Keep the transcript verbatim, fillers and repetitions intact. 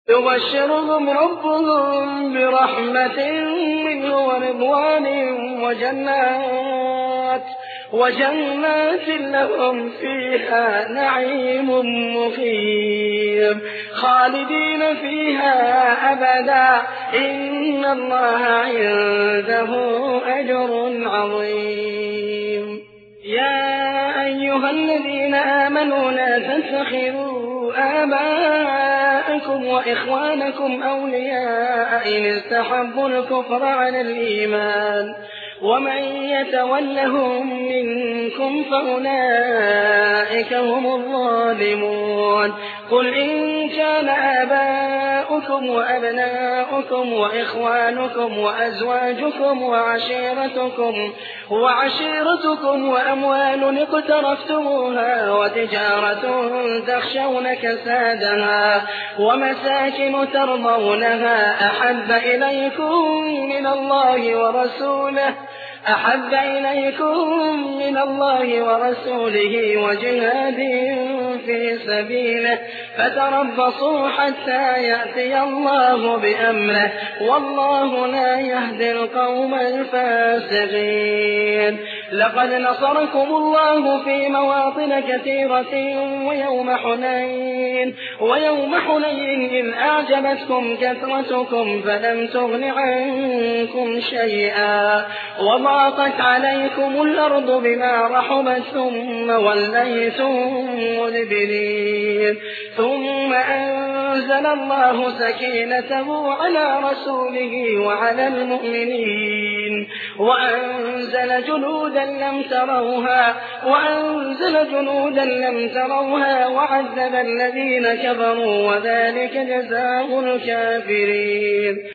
يبشرهم ربهم برحمة منه ورضوان وجنات وجنات لهم فيها نعيم مقيم خالدين فيها أبدا إن الله عنده أجر عظيم. يا أيها الذين آمنوا لا تتخذوا آباءكم وإخوانكم أولياء إن استحبوا الكفر على الإيمان ومن يتولهم منكم فأولئك هم الظالمون. قل إن كان آباؤكم وأبناؤكم وإخوانكم وأزواجكم وعشيرتكم وعشيرتكم وأموال اقترفتموها وتجارة تخشون كسادها ومساكن ترضونها أحب إليكم من الله ورسوله أحب إليكم من الله ورسوله وجهاد في سبيله فتربصوا حتى يأتي الله بأمره والله لا يهدي القوم الفاسقين. لقد نصركم الله في مواطن كثيرة ويوم حنين ويوم حنين إذ أعجبتكم كثرتكم فلم تغن عنكم شيئا وضاقت عليكم الأرض بما رحبت ثم وليتم مدبرين ثم أنزل الله سكينته على رسوله وعلى المؤمنين وأنزل جنودا لم تروها وأنزل جنودا لم تروها وعذب الذين كفروا وذلك جزاء الكافرين.